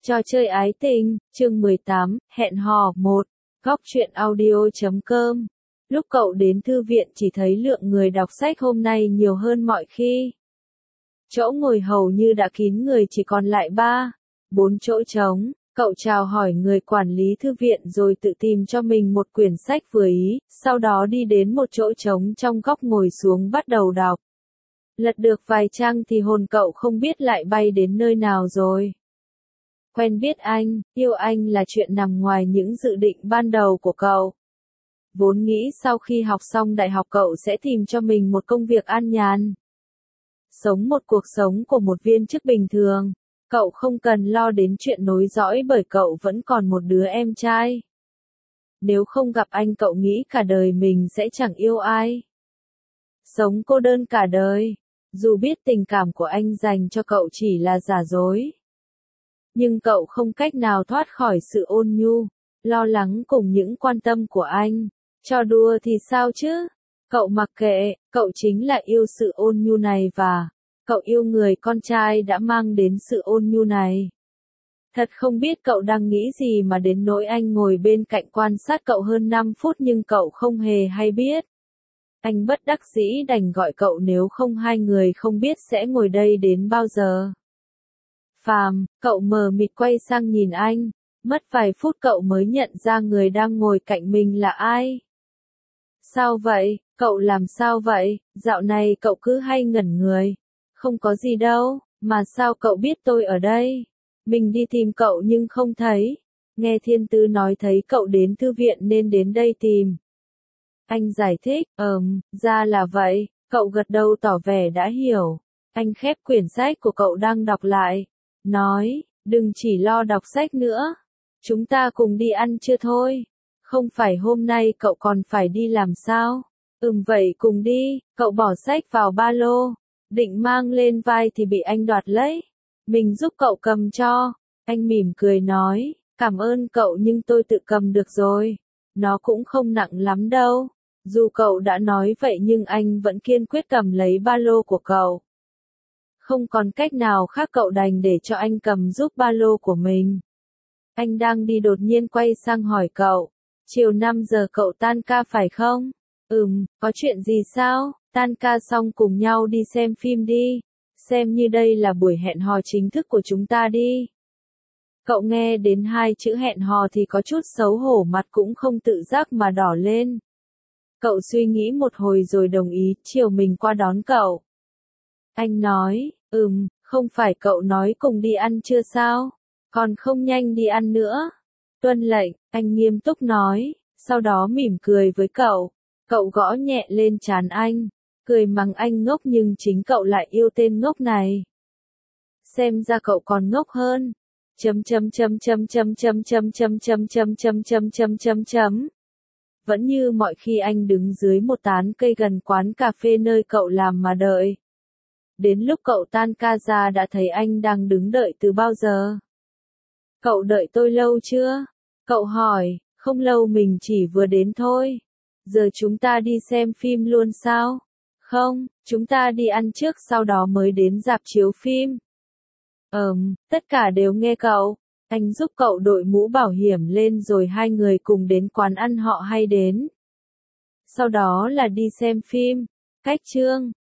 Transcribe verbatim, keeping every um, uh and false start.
Trò chơi ái tình, chương mười tám, hẹn hò một, góc truyện audio chấm com. Lúc cậu đến thư viện chỉ thấy lượng người đọc sách hôm nay nhiều hơn mọi khi. Chỗ ngồi hầu như đã kín người, chỉ còn lại ba, bốn chỗ trống. Cậu chào hỏi người quản lý thư viện rồi tự tìm cho mình một quyển sách vừa ý, sau đó đi đến một chỗ trống trong góc ngồi xuống bắt đầu đọc. Lật được vài trang thì hồn cậu không biết lại bay đến nơi nào rồi. Quen biết anh, yêu anh là chuyện nằm ngoài những dự định ban đầu của cậu. Vốn nghĩ sau khi học xong đại học cậu sẽ tìm cho mình một công việc an nhàn. Sống một cuộc sống của một viên chức bình thường. Cậu không cần lo đến chuyện nối dõi bởi cậu vẫn còn một đứa em trai. Nếu không gặp anh cậu nghĩ cả đời mình sẽ chẳng yêu ai. Sống cô đơn cả đời. Dù biết tình cảm của anh dành cho cậu chỉ là giả dối. Nhưng cậu không cách nào thoát khỏi sự ôn nhu, lo lắng cùng những quan tâm của anh. Cho đùa thì sao chứ? Cậu mặc kệ, cậu chính là yêu sự ôn nhu này và cậu yêu người con trai đã mang đến sự ôn nhu này. Thật không biết cậu đang nghĩ gì mà đến nỗi anh ngồi bên cạnh quan sát cậu hơn năm phút nhưng cậu không hề hay biết. Anh bất đắc dĩ đành gọi cậu nếu không hai người không biết sẽ ngồi đây đến bao giờ. Phàm, cậu mờ mịt quay sang nhìn anh, mất vài phút cậu mới nhận ra người đang ngồi cạnh mình là ai. Sao vậy, cậu làm sao vậy, dạo này cậu cứ hay ngẩn người. Không có gì đâu, mà sao cậu biết tôi ở đây? Mình đi tìm cậu nhưng không thấy. Nghe Thiên Tư nói thấy cậu đến thư viện nên đến đây tìm. Anh giải thích, ừm, ra là vậy, cậu gật đầu tỏ vẻ đã hiểu. Anh khép quyển sách của cậu đang đọc lại. Nói, đừng chỉ lo đọc sách nữa. Chúng ta cùng đi ăn trưa thôi. Không phải hôm nay cậu còn phải đi làm sao? Ừm vậy cùng đi, cậu bỏ sách vào ba lô. Định mang lên vai thì bị anh đoạt lấy. Mình giúp cậu cầm cho. Anh mỉm cười nói, cảm ơn cậu nhưng tôi tự cầm được rồi. Nó cũng không nặng lắm đâu. Dù cậu đã nói vậy nhưng anh vẫn kiên quyết cầm lấy ba lô của cậu. Không còn cách nào khác cậu đành để cho anh cầm giúp ba lô của mình. Anh đang đi đột nhiên quay sang hỏi cậu. Chiều năm giờ cậu tan ca phải không? Ừm, có chuyện gì sao? Tan ca xong cùng nhau đi xem phim đi. Xem như đây là buổi hẹn hò chính thức của chúng ta đi. Cậu nghe đến hai chữ hẹn hò thì có chút xấu hổ, mặt cũng không tự giác mà đỏ lên. Cậu suy nghĩ một hồi rồi đồng ý, chiều mình qua đón cậu. Anh nói, ừm, không phải cậu nói cùng đi ăn trưa sao? Còn không nhanh đi ăn nữa. Tuân lệnh, anh nghiêm túc nói, sau đó mỉm cười với cậu. Cậu gõ nhẹ lên trán anh, cười mắng anh ngốc nhưng chính cậu lại yêu tên ngốc này. Xem ra cậu còn ngốc hơn. Chấm chấm chấm chấm chấm chấm chấm chấm chấm chấm chấm chấm chấm chấm chấm. Vẫn như mọi khi anh đứng dưới một tán cây gần quán cà phê nơi cậu làm mà đợi. Đến lúc cậu tan ca ra đã thấy anh đang đứng đợi từ bao giờ. Cậu đợi tôi lâu chưa? Cậu hỏi, không lâu mình chỉ vừa đến thôi. Giờ chúng ta đi xem phim luôn sao? Không, chúng ta đi ăn trước sau đó mới đến rạp chiếu phim. Ừm, tất cả đều nghe cậu. Anh giúp cậu đội mũ bảo hiểm lên rồi hai người cùng đến quán ăn họ hay đến. Sau đó là đi xem phim. Cách chương.